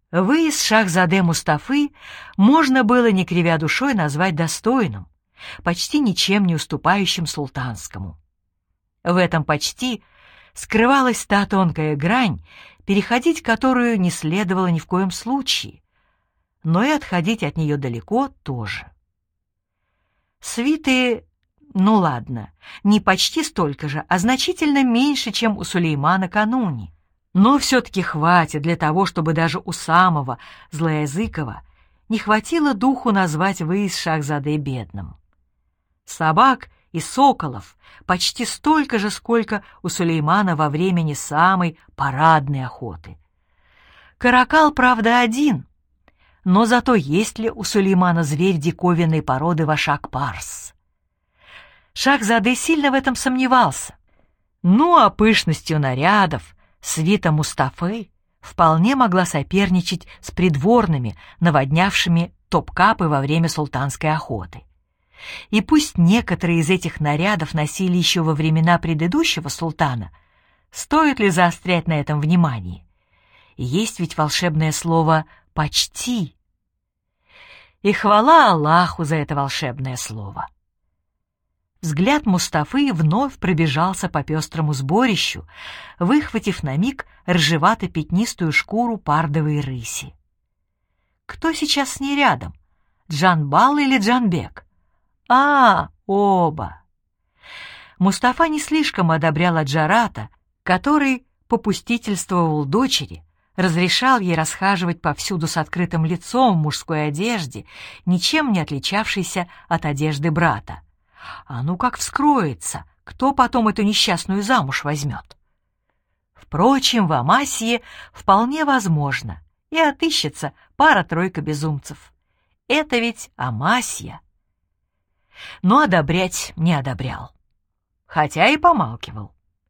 Выезд Шахзаде Мустафы можно было, не кривя душой, назвать достойным, почти ничем не уступающим султанскому. В этом почти скрывалась та тонкая грань, переходить которую не следовало ни в коем случае, но и отходить от нее далеко тоже. Свиты, ну ладно, не почти столько же, а значительно меньше, чем у Сулеймана накануне, но все-таки хватит для того, чтобы даже у самого злоязыкого не хватило духу назвать выезд Шахзаде бедным. Собак и соколов почти столько же, сколько у Сулеймана во время не самой парадной охоты. Каракал, правда, один, но зато есть ли у Сулеймана зверь диковинной породы Вашак-Парс? Шахзаде сильно в этом сомневался. Ну а пышностью нарядов свита Мустафы вполне могла соперничать с придворными, наводнявшими Топкапы во время султанской охоты. И пусть некоторые из этих нарядов носили еще во времена предыдущего султана, стоит ли заострять на этом внимание? Есть ведь волшебное слово «почти». И хвала Аллаху за это волшебное слово. Взгляд Мустафы вновь пробежался по пестрому сборищу, выхватив на миг рыжевато-пятнистую шкуру пардовой рыси. Кто сейчас с ней рядом? Джанбал или Джанбек? Оба. Мустафа не слишком одобрял Аджарата, который попустительствовал дочери, разрешал ей расхаживать повсюду с открытым лицом в мужской одежде, ничем не отличавшейся от одежды брата. А ну как вскроется, кто потом эту несчастную замуж возьмет? Впрочем, в Амасии вполне возможно, и отыщется пара-тройка безумцев. Это ведь Амасия. Но одобрять не одобрял, хотя и помалкивал.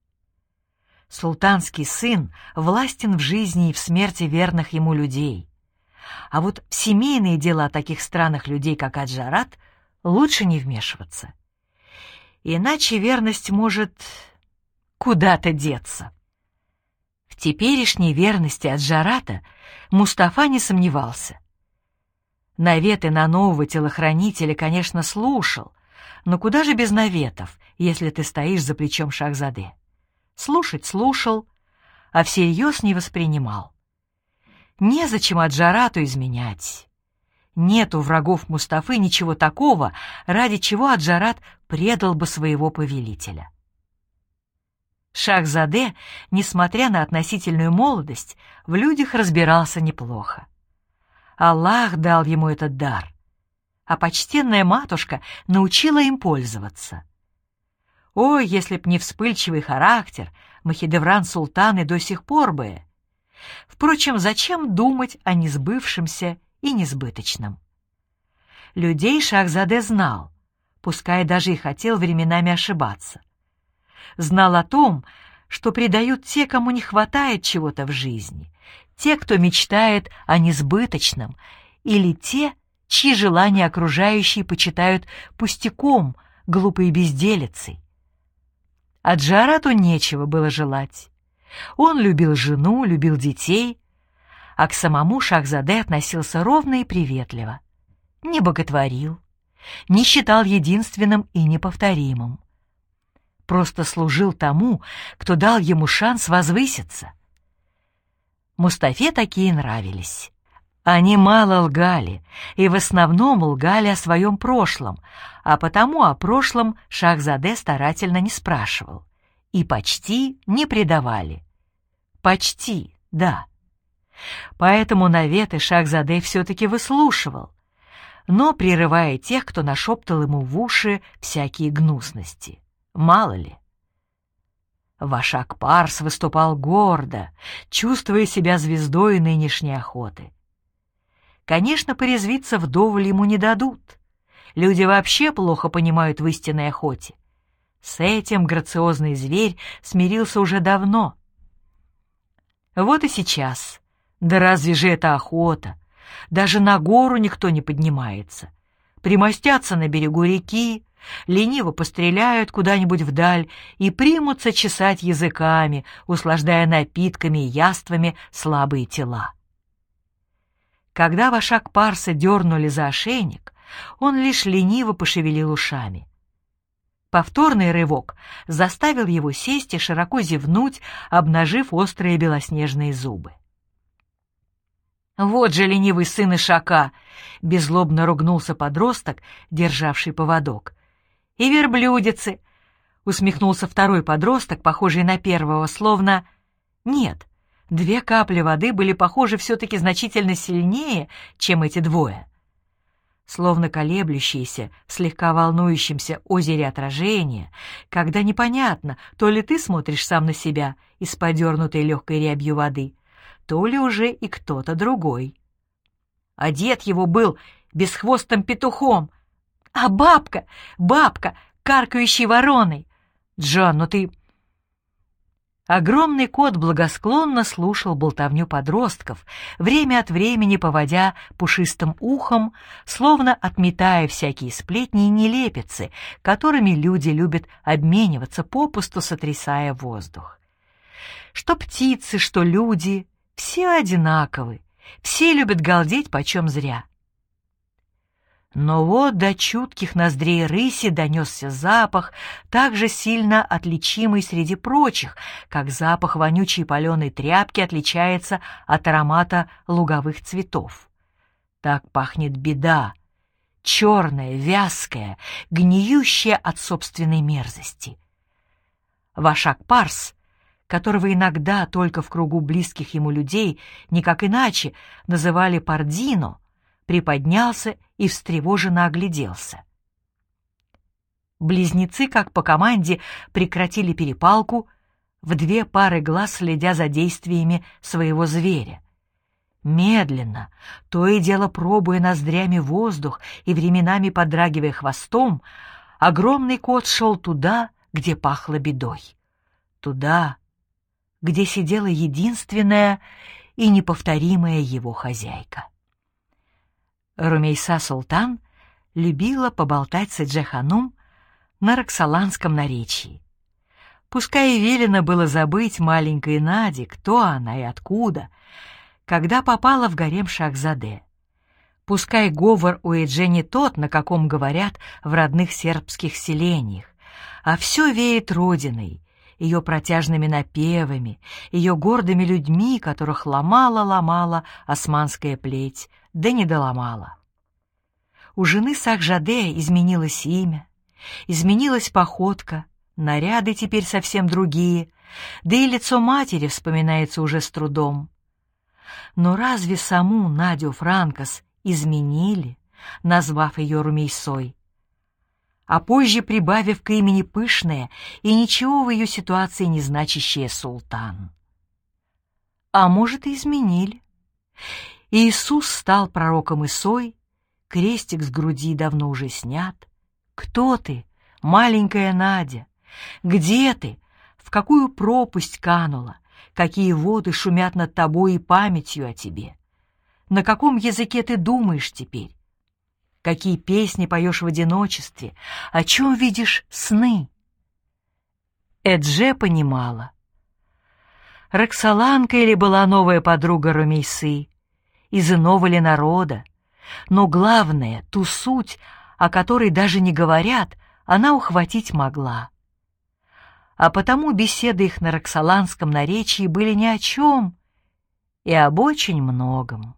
Султанский сын властен в жизни и в смерти верных ему людей, а вот в семейные дела таких странных людей, как Аджарат, лучше не вмешиваться. Иначе верность может куда-то деться. В теперешней верности Аджарата Мустафа не сомневался. Наветы на нового телохранителя, конечно, слушал, но куда же без наветов, если ты стоишь за плечом Шахзаде? Слушать слушал, а всерьез не воспринимал. Незачем Аджарату изменять. Нет у врагов Мустафы ничего такого, ради чего Аджарат предал бы своего повелителя. Шахзаде, несмотря на относительную молодость, в людях разбирался неплохо. Аллах дал ему этот дар, а почтенная матушка научила им пользоваться. Ой, если б не вспыльчивый характер, Махидевран-султан и до сих пор бы. Впрочем, зачем думать о несбывшемся и несбыточном? Людей Шахзаде знал, пускай даже и хотел временами ошибаться. Знал о том, что предают те, кому не хватает чего-то в жизни, те, кто мечтает о несбыточном, или те, чьи желания окружающие почитают пустяком, глупой безделицей. Аджарату нечего было желать. Он любил жену, любил детей, а к самому Шахзаде относился ровно и приветливо. Не боготворил, не считал единственным и неповторимым. Просто служил тому, кто дал ему шанс возвыситься. Мустафе такие нравились. Они мало лгали, и в основном лгали о своем прошлом, а потому о прошлом Шахзаде старательно не спрашивал. И почти не предавали. Почти, да. Поэтому наветы Шахзаде все-таки выслушивал, но прерывая тех, кто нашептал ему в уши всякие гнусности. Мало ли. Вашак-Парс выступал гордо, чувствуя себя звездой нынешней охоты. Конечно, порезвиться вдоволь ему не дадут. Люди вообще плохо понимают в истинной охоте. С этим грациозный зверь смирился уже давно. Вот и сейчас. Да разве же это охота? Даже на гору никто не поднимается. Примостятся на берегу реки, лениво постреляют куда-нибудь вдаль и примутся чесать языками, услаждая напитками и яствами слабые тела. Когда Вашак Парса дернули за ошейник, он лишь лениво пошевелил ушами. Повторный рывок заставил его сесть и широко зевнуть, обнажив острые белоснежные зубы. «Вот же ленивый сын Ишака!» — беззлобно ругнулся подросток, державший поводок. «И верблюдицы!» — усмехнулся второй подросток, похожий на первого, словно... Нет, 2 капли воды были похожи все-таки значительно сильнее, чем эти двое. Словно колеблющиеся в слегка волнующемся озере отражения, когда непонятно, то ли ты смотришь сам на себя из подернутой легкой рябью воды, то ли уже и кто-то другой. А дед его был бесхвостым петухом, а бабка, каркающей вороной. Джон, ну ты... Огромный кот благосклонно слушал болтовню подростков, время от времени поводя пушистым ухом, словно отметая всякие сплетни и нелепицы, которыми люди любят обмениваться, попусту сотрясая воздух. Что птицы, что люди, все одинаковы, все любят галдеть почем зря. Но вот до чутких ноздрей рыси донесся запах, также сильно отличимый среди прочих, как запах вонючей паленой тряпки отличается от аромата луговых цветов. Так пахнет беда, черная, вязкая, гниющая от собственной мерзости. Вашак Парс, которого иногда только в кругу близких ему людей, никак иначе, называли Пардино, приподнялся и встревоженно огляделся. Близнецы, как по команде, прекратили перепалку, в 2 пары глаз следя за действиями своего зверя. Медленно, то и дело пробуя ноздрями воздух и временами подрагивая хвостом, огромный кот шел туда, где пахло бедой. Туда, где сидела единственная и неповторимая его хозяйка. Румейса Султан любила поболтать с Эдже-ханум на роксоланском наречии. Пускай и велено было забыть маленькой Наде, кто она и откуда, когда попала в гарем Шахзаде. Пускай говор у Эдже не тот, на каком говорят в родных сербских селениях, а все веет родиной, ее протяжными напевами, ее гордыми людьми, которых ломала османская плеть, да не доломала. У жены Сахжаде изменилось имя, изменилась походка, наряды теперь совсем другие, да и лицо матери вспоминается уже с трудом. Но разве саму Надю Франкос изменили, назвав ее Румейсой, а позже прибавив к имени пышное и ничего в ее ситуации не значащее Султан? А может, и изменили. Иисус стал пророком Исой, крестик с груди давно уже снят. Кто ты, маленькая Надя? Где ты? В какую пропасть канула? Какие воды шумят над тобой и памятью о тебе? На каком языке ты думаешь теперь? Какие песни поешь в одиночестве? О чем видишь сны? Эдже понимала. Роксоланка или была новая подруга Румейсы, из иного ли народа, но главное, ту суть, о которой даже не говорят, она ухватить могла. А потому беседы их на роксоланском наречии были ни о чем и об очень многом.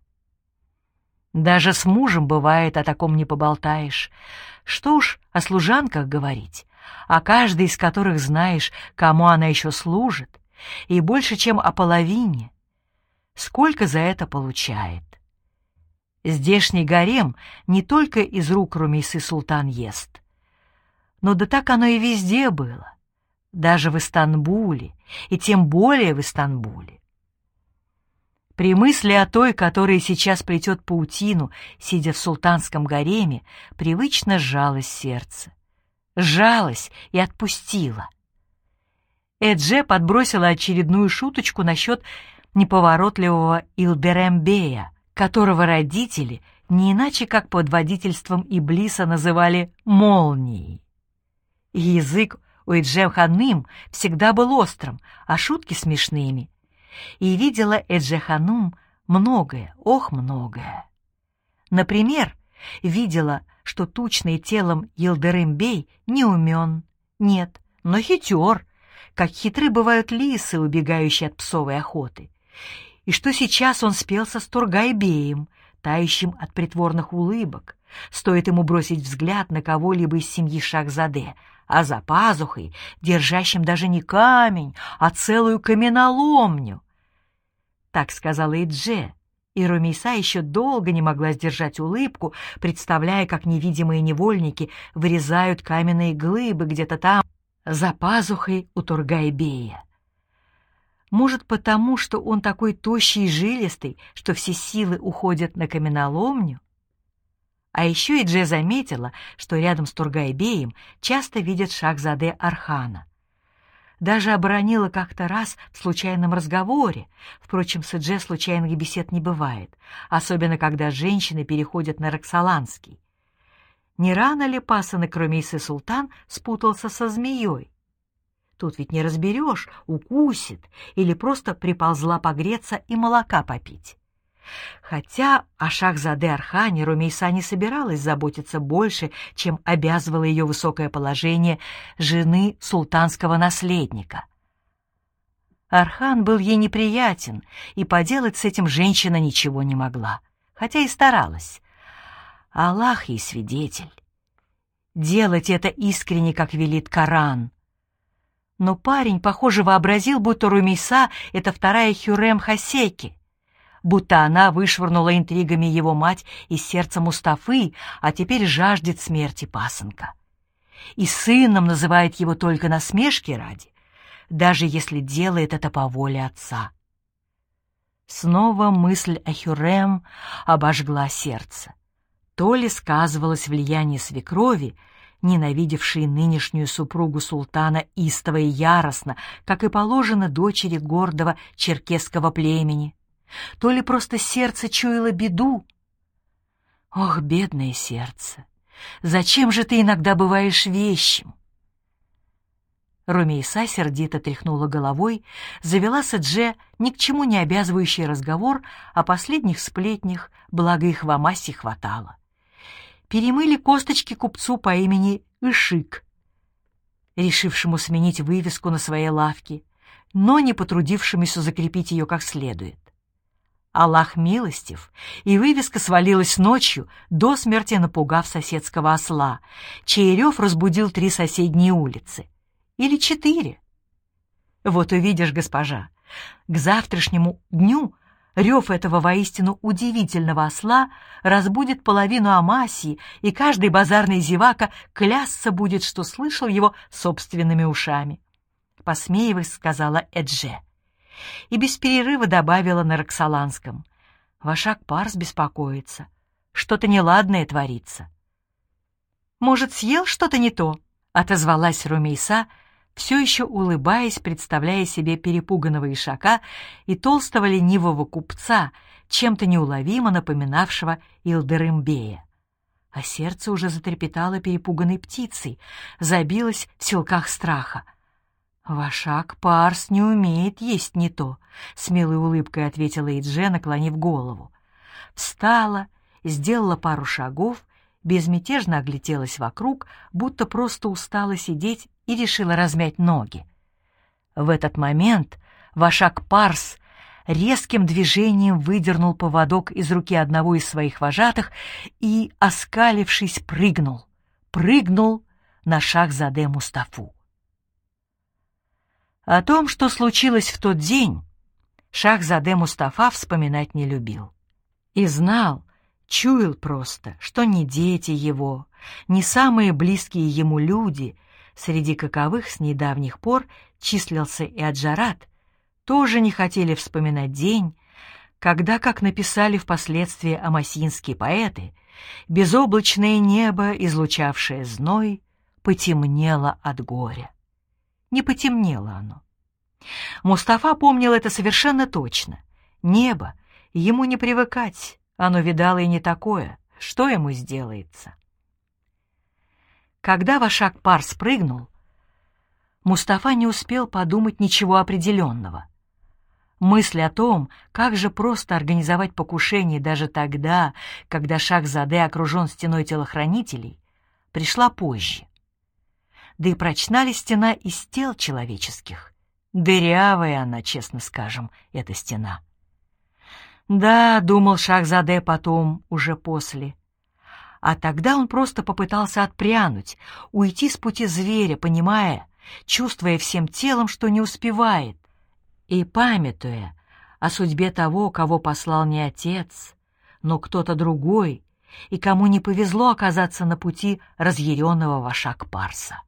Даже с мужем, бывает, о таком не поболтаешь. Что уж о служанках говорить, о каждой из которых знаешь, кому она еще служит, и больше, чем о половине, сколько за это получает. Здешний гарем не только из рук Румейсы Султан ест, но да так оно и везде было, даже в Истанбуле, и тем более в Истанбуле. При мысли о той, которая сейчас плетет паутину, сидя в султанском гареме, привычно сжалось сердце. Сжалось и отпустило. Эдже подбросила очередную шуточку насчет неповоротливого Илберем-бея, которого родители не иначе как под водительством Иблиса называли «молнией». Язык у Эдже-ханум всегда был острым, а шутки смешными. И видела Эдже-ханум многое, ох, многое. Например, видела, что тучный телом Йылдырым-бей не умен, нет, но хитер, как хитры бывают лисы, убегающие от псовой охоты, и что сейчас он спелся с Тургай-беем, тающим от притворных улыбок, стоит ему бросить взгляд на кого-либо из семьи Шахзаде, а за пазухой, держащим даже не камень, а целую каменоломню. Так сказала Идже, и Румейса еще долго не могла сдержать улыбку, представляя, как невидимые невольники вырезают каменные глыбы где-то там, за пазухой у Тургай-бея. Может, потому, что он такой тощий и жилистый, что все силы уходят на каменоломню? А еще Идже заметила, что рядом с Тургай-беем часто видят Шахзаде Архана. Даже оборонила как-то раз в случайном разговоре. Впрочем, с Идже случайных бесед не бывает, особенно когда женщины переходят на роксоланский. Не рано ли пасынок Румейсы Султан спутался со змеей? Тут ведь не разберешь, укусит или просто приползла погреться и молока попить. Хотя о Шахзаде Архане Румейса не собиралась заботиться больше, чем обязывало ее высокое положение жены султанского наследника. Архан был ей неприятен, и поделать с этим женщина ничего не могла, хотя и старалась. Аллах ей свидетель. Делать это искренне, как велит Коран. Но парень, похоже, вообразил, будто Румейса — это вторая Хюррем Хосеки, будто она вышвырнула интригами его мать из сердца Мустафы, а теперь жаждет смерти пасынка. И сыном называет его только насмешки ради, даже если делает это по воле отца. Снова мысль о Хюррем обожгла сердце. То ли сказывалось влияние свекрови, ненавидевшей нынешнюю супругу султана истово и яростно, как и положено дочери гордого черкесского племени, то ли просто сердце чуяло беду. Ох, бедное сердце, зачем же ты иногда бываешь вещим? Румейса сердито тряхнула головой, завела с Идже ни к чему не обязывающий разговор о последних сплетнях, благо их в Амасе хватало. Перемыли косточки купцу по имени Ишик, решившему сменить вывеску на своей лавке, но не потрудившемуся закрепить ее как следует. Аллах милостив, и вывеска свалилась ночью, до смерти напугав соседского осла, чей рев разбудил 3 соседние улицы. Или 4. Вот увидишь, госпожа, к завтрашнему дню рев этого воистину удивительного осла разбудит половину Амасии, и каждый базарный зевака клясться будет, что слышал его собственными ушами. Посмеиваясь, сказала Эдже. И без перерыва добавила на роксоланском: «Вашак Парс беспокоится. Что-то неладное творится». «Может, съел что-то не то?» — отозвалась Румейса, все еще улыбаясь, представляя себе перепуганного ишака и толстого ленивого купца, чем-то неуловимо напоминавшего Йылдырым-бея. А сердце уже затрепетало перепуганной птицей, забилось в силках страха. «Вашак Парс не умеет есть не то», — с милой улыбкой ответила Идже, наклонив голову. Встала, сделала пару шагов, безмятежно огляделась вокруг, будто просто устала сидеть и решила размять ноги. В этот момент Вашак Парс резким движением выдернул поводок из руки одного из своих вожатых и, оскалившись, прыгнул на Шахзаде Мустафу. О том, что случилось в тот день, Шахзаде Мустафа вспоминать не любил. И знал, чуял просто, что ни дети его, ни самые близкие ему люди, среди каковых с недавних пор числился и Аджарат, тоже не хотели вспоминать день, когда, как написали впоследствии амасинские поэты, безоблачное небо, излучавшее зной, потемнело от горя. Не потемнело оно. Мустафа помнил это совершенно точно. Небо, ему не привыкать, оно видало и не такое, что ему сделается. Когда Вашак Парс прыгнул, Мустафа не успел подумать ничего определенного. Мысль о том, как же просто организовать покушение даже тогда, когда Шахзаде окружен стеной телохранителей, пришла позже. Да и прочна ли стена из тел человеческих? Дырявая она, честно скажем, эта стена. Да, думал Шахзаде потом, уже после. А тогда он просто попытался отпрянуть, уйти с пути зверя, понимая, чувствуя всем телом, что не успевает, и памятуя о судьбе того, кого послал не отец, но кто-то другой, и кому не повезло оказаться на пути разъяренного Вашак Парса.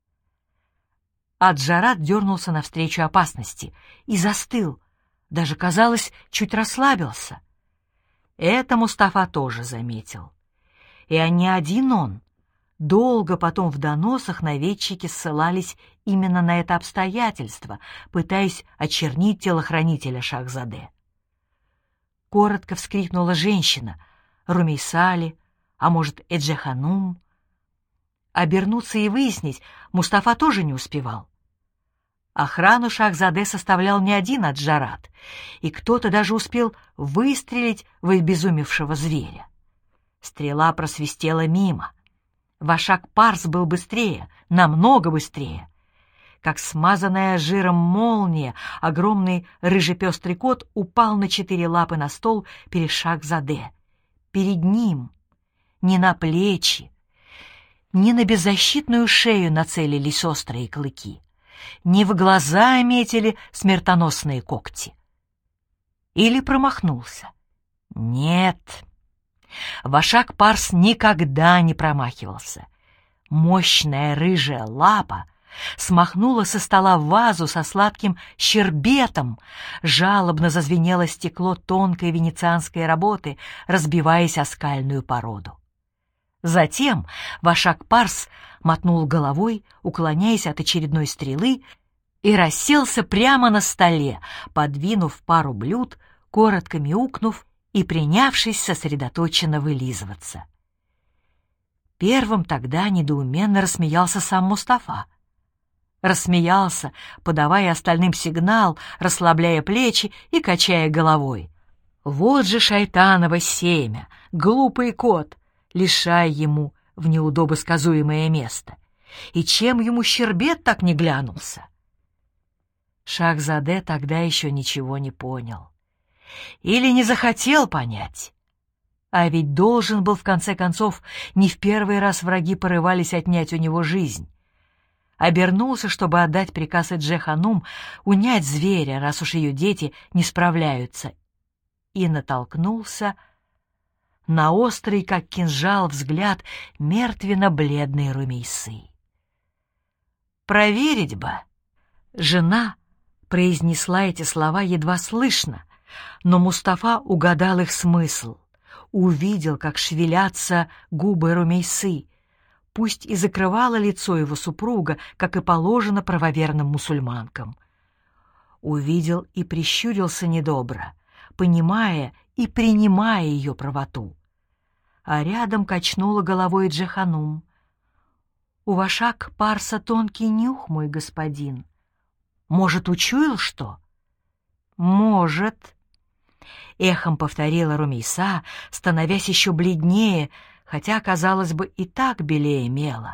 Ад-Джарат дернулся навстречу опасности и застыл, даже, казалось, чуть расслабился. Это Мустафа тоже заметил. И не один он. Долго потом в доносах наведчики ссылались именно на это обстоятельство, пытаясь очернить телохранителя Шахзаде. Коротко вскрикнула женщина, Румейсали, а может, Эджеханум. Обернуться и выяснить Мустафа тоже не успевал. Охрану Шахзаде составлял не один Ад-Джарат, и кто-то даже успел выстрелить в обезумевшего зверя. Стрела просвистела мимо. Вашак Парс был быстрее, намного быстрее. Как смазанная жиром молния, огромный рыжепестрый кот упал на 4 лапы на стол перед Шахзаде. Перед ним, не на плечи, не на беззащитную шею нацелились острые клыки, не в глаза метили смертоносные когти. Или промахнулся? Нет. Вашак Парс никогда не промахивался. Мощная рыжая лапа смахнула со стола вазу со сладким щербетом, жалобно зазвенело стекло тонкой венецианской работы, разбиваясь о скальную породу. Затем Вашак Парс мотнул головой, уклоняясь от очередной стрелы, и расселся прямо на столе, подвинув пару блюд, коротко мяукнув и принявшись сосредоточенно вылизываться. Первым тогда недоуменно рассмеялся сам Мустафа. Рассмеялся, подавая остальным сигнал, расслабляя плечи и качая головой. Вот же шайтаново семя, глупый кот, лишай ему в неудобосказуемое место. И чем ему щербет так не глянулся? Шахзаде тогда еще ничего не понял. Или не захотел понять. А ведь должен был, в конце концов, не в первый раз враги порывались отнять у него жизнь. Обернулся, чтобы отдать приказ Эджеханум унять зверя, раз уж ее дети не справляются, и натолкнулся на острый, как кинжал, взгляд мертвенно-бледной Румейсы. «Проверить бы!» Жена произнесла эти слова едва слышно, но Мустафа угадал их смысл, увидел, как шевелятся губы Румейсы, пусть и закрывало лицо его супруга, как и положено правоверным мусульманкам. Увидел и прищурился недобро, понимая и принимая ее правоту. А рядом качнула головой Джеханум. «У Вашак Парса тонкий нюх, мой господин. Может, учуял что?» «Может», — эхом повторила Румейса, становясь еще бледнее, хотя, казалось бы, и так белее мела.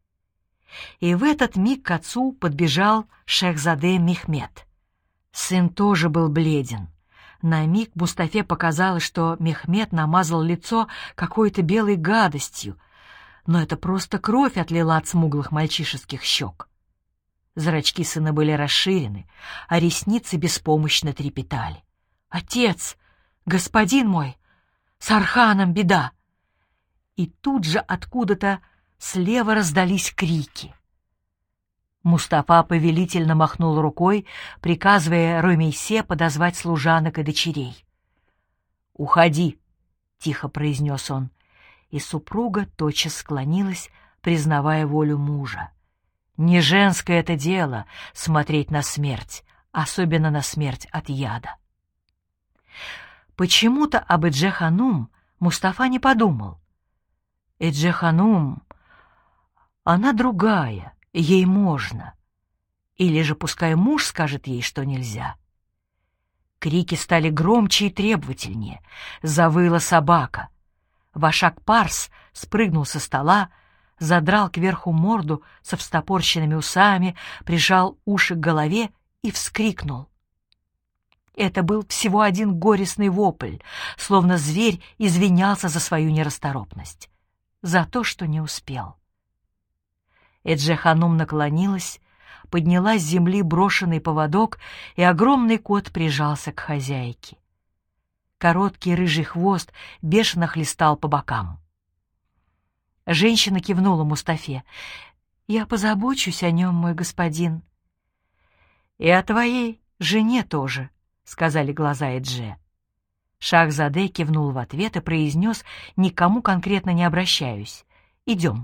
И в этот миг к отцу подбежал Шехзаде Мехмед. Сын тоже был бледен. На миг Мустафе показалось, что Мехмед намазал лицо какой-то белой гадостью, но это просто кровь отлила от смуглых мальчишеских щек. Зрачки сына были расширены, а ресницы беспомощно трепетали. «Отец! Господин мой! С Арханом беда!» И тут же откуда-то слева раздались крики. Мустафа повелительно махнул рукой, приказывая Румейсе подозвать служанок и дочерей. «Уходи», — тихо произнес он, и супруга тотчас склонилась, признавая волю мужа. Не женское это дело — смотреть на смерть, особенно на смерть от яда. Почему-то об Эджеханум Мустафа не подумал. Эджеханум, она другая, ей можно. Или же пускай муж скажет ей, что нельзя. Крики стали громче и требовательнее. Завыла собака. Вашак Парс спрыгнул со стола, задрал кверху морду со встопорщенными усами, прижал уши к голове и вскрикнул. Это был всего один горестный вопль, словно зверь извинялся за свою нерасторопность, за то, что не успел. Эдже-ханум наклонилась, подняла с земли брошенный поводок, и огромный кот прижался к хозяйке. Короткий рыжий хвост бешено хлестал по бокам. Женщина кивнула Мустафе. «Я позабочусь о нем, мой господин». «И о твоей жене тоже», — сказали глаза Эдже. Шахзаде кивнул в ответ и произнес, никому конкретно не обращаюсь: «Идем».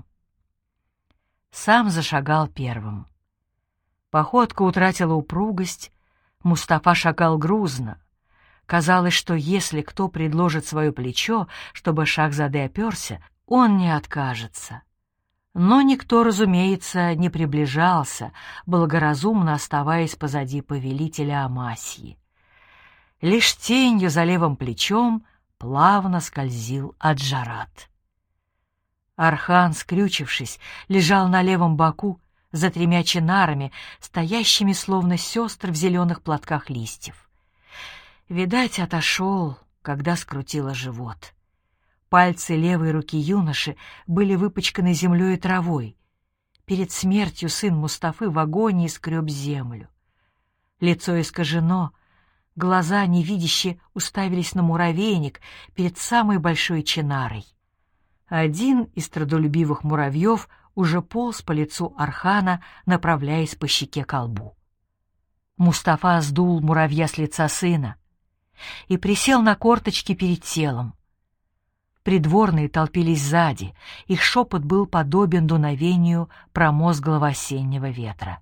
Сам зашагал первым. Походка утратила упругость, Мустафа шагал грузно. Казалось, что если кто предложит свое плечо, чтобы Шахзаде оперся, он не откажется. Но никто, разумеется, не приближался, благоразумно оставаясь позади повелителя Амасии. Лишь тенью за левым плечом плавно скользил Аджарат. Архан, скрючившись, лежал на левом боку за 3 чинарами, стоящими словно сестры в зеленых платках листьев. Видать, отошел, когда скрутило живот. Пальцы левой руки юноши были выпачканы землей и травой. Перед смертью сын Мустафы в агонии скреб землю. Лицо искажено, глаза невидяще уставились на муравейник перед самой большой чинарой. Один из трудолюбивых муравьев уже полз по лицу Архана, направляясь по щеке ко лбу. Мустафа сдул муравья с лица сына и присел на корточки перед телом. Придворные толпились сзади, их шепот был подобен дуновению промозглого осеннего ветра.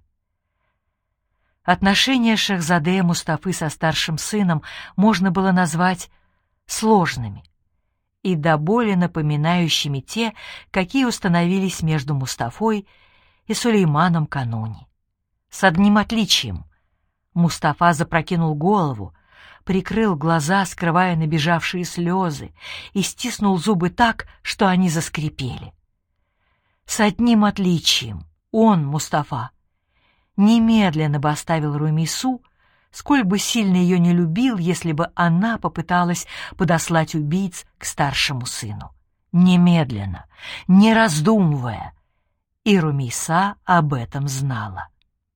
Отношения Шахзаде Мустафы со старшим сыном можно было назвать сложными и до боли напоминающими те, какие установились между Мустафой и Сулейманом кануне. С одним отличием: Мустафа запрокинул голову, прикрыл глаза, скрывая набежавшие слезы, и стиснул зубы так, что они заскрипели. С одним отличием: он, Мустафа, немедленно бы оставил Румейсу, сколь бы сильно ее не любил, если бы она попыталась подослать убийц к старшему сыну. Немедленно, не раздумывая. И Румейса об этом знала.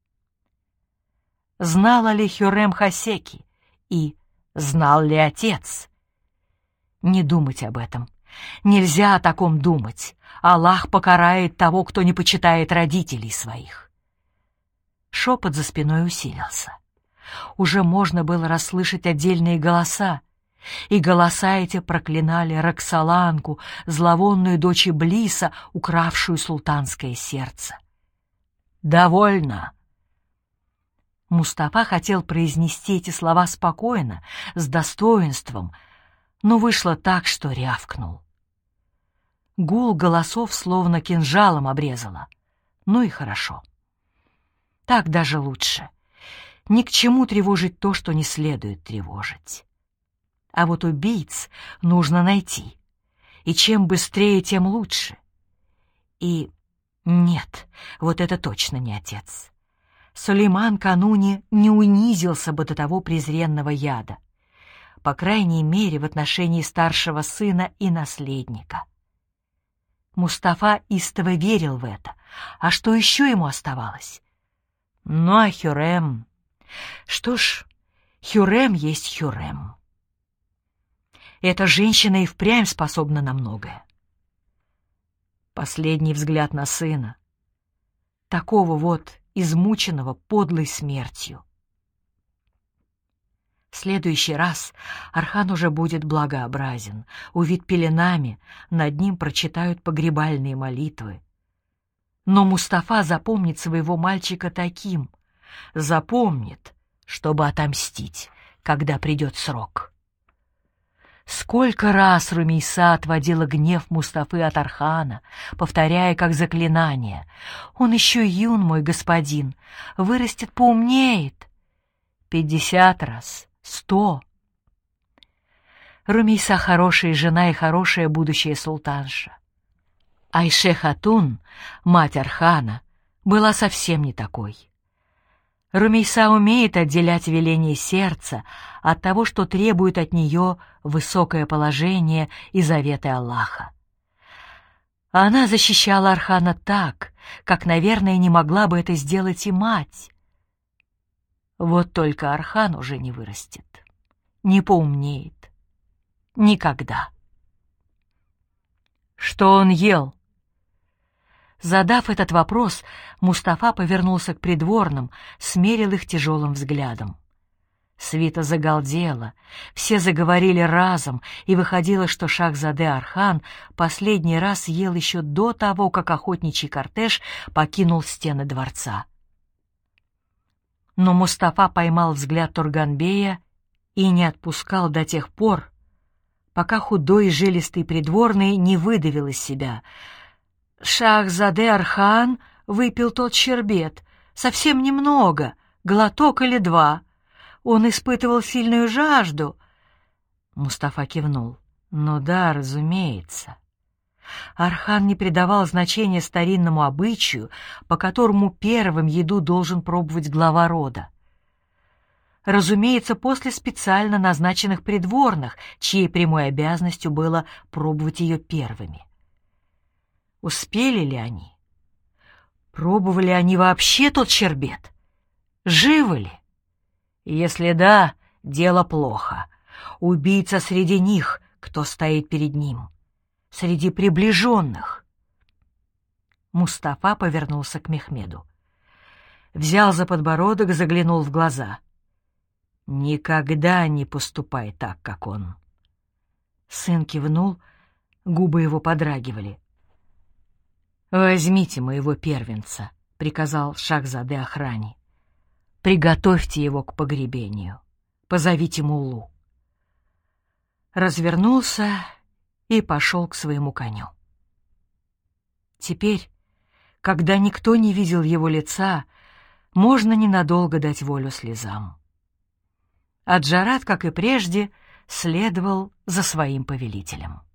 Знала ли Хюррем Хосеки? И знал ли отец? Не думать об этом. Нельзя о таком думать. Аллах покарает того, кто не почитает родителей своих. Шепот за спиной усилился. Уже можно было расслышать отдельные голоса, и голоса эти проклинали Роксоланку, зловонную дочь Иблиса, укравшую султанское сердце. «Довольно!» Мустафа хотел произнести эти слова спокойно, с достоинством, но вышло так, что рявкнул. Гул голосов словно кинжалом обрезало. Ну и хорошо. Так даже лучше. Ни к чему тревожить то, что не следует тревожить. А вот убийц нужно найти. И чем быстрее, тем лучше. И нет, вот это точно не отец. Сулейман кануне не унизился бы до того презренного яда. По крайней мере, в отношении старшего сына и наследника. Мустафа истово верил в это. А что еще ему оставалось? Ну а Хюррем... Что ж, Хюррем есть Хюррем. Эта женщина и впрямь способна на многое. Последний взгляд на сына. Такого вот измученного подлой смертью. В следующий раз Архан уже будет благообразен, увит пеленами, над ним прочитают погребальные молитвы. Но Мустафа запомнит своего мальчика таким, запомнит, чтобы отомстить, когда придет срок. Сколько раз Румейса отводила гнев Мустафы от Архана, повторяя как заклинание: «Он еще юн, мой господин, вырастет, поумнеет». 50 раз, 100. Румейса хорошая жена и хорошая будущая султанша. Айше Хатун, мать Орхана, была совсем не такой. Румейса умеет отделять веление сердца от того, что требует от нее высокое положение и заветы Аллаха. Она защищала Орхана так, как, наверное, не могла бы это сделать и мать. Вот только Орхан уже не вырастет, не поумнеет. Никогда. Что он ел? Задав этот вопрос, Мустафа повернулся к придворным, смерил их тяжелым взглядом. Свита загалдела, все заговорили разом, и выходило, что Шахзаде Орхан последний раз ел еще до того, как охотничий кортеж покинул стены дворца. Но Мустафа поймал взгляд Турганбея и не отпускал до тех пор, пока худой и жилистый придворный не выдавил из себя: «Шахзаде Орхан выпил тот щербет, совсем немного, глоток или два. Он испытывал сильную жажду». Мустафа кивнул. «Ну да, разумеется». Орхан не придавал значения старинному обычаю, по которому первым еду должен пробовать глава рода. Разумеется, после специально назначенных придворных, чьей прямой обязанностью было пробовать ее первыми. Успели ли они? Пробовали они вообще тот щербет? Живы ли? Если да, дело плохо. Убийца среди них, кто стоит перед ним. Среди приближенных. Мустафа повернулся к Мехмеду. Взял за подбородок, заглянул в глаза. «Никогда не поступай так, как он». Сын кивнул, губы его подрагивали. «Возьмите моего первенца», — приказал Шахзаде охране. «Приготовьте его к погребению. Позовите муллу». Развернулся и пошел к своему коню. Теперь, когда никто не видел его лица, можно ненадолго дать волю слезам. А Джарат, как и прежде, следовал за своим повелителем.